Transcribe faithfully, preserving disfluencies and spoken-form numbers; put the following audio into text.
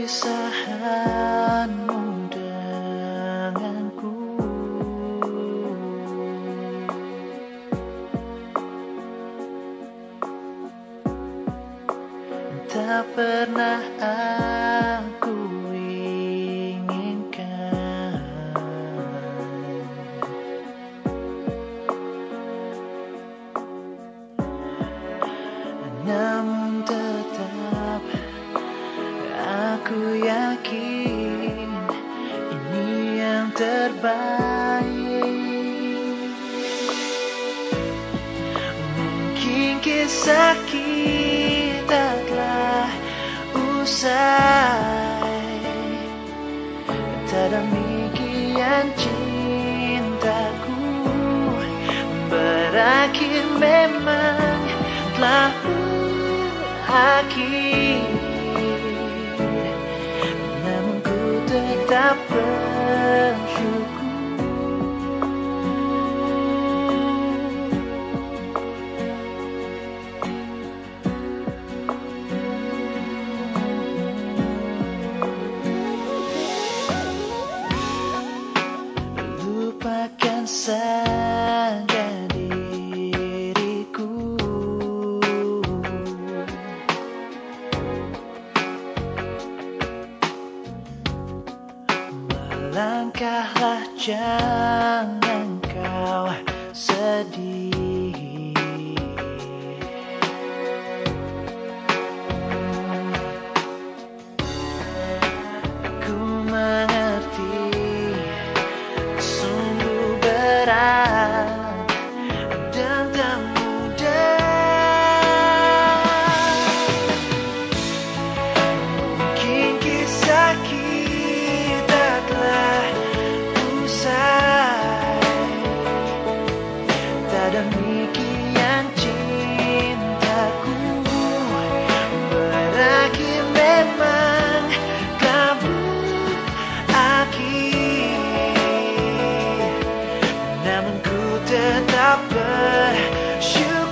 perpisahanmu denganku. Tak pernah aku inginkan, namun tetap aku yakin ini yang terbaik. Mungkin kisah kita telah usai, tak demikian cintaku berakhir, memang telah berakhir. Namun ku tetap bersyukur. Lupakan saja diriku, melangkahlah, jangan kau sedih. Ku mengerti sungguh berat dan tak mudah. Mungkin kisah kita telah usai, tak demikian cintaku berakhir, memang telah berakhir. Namun ku tetap bersyukur.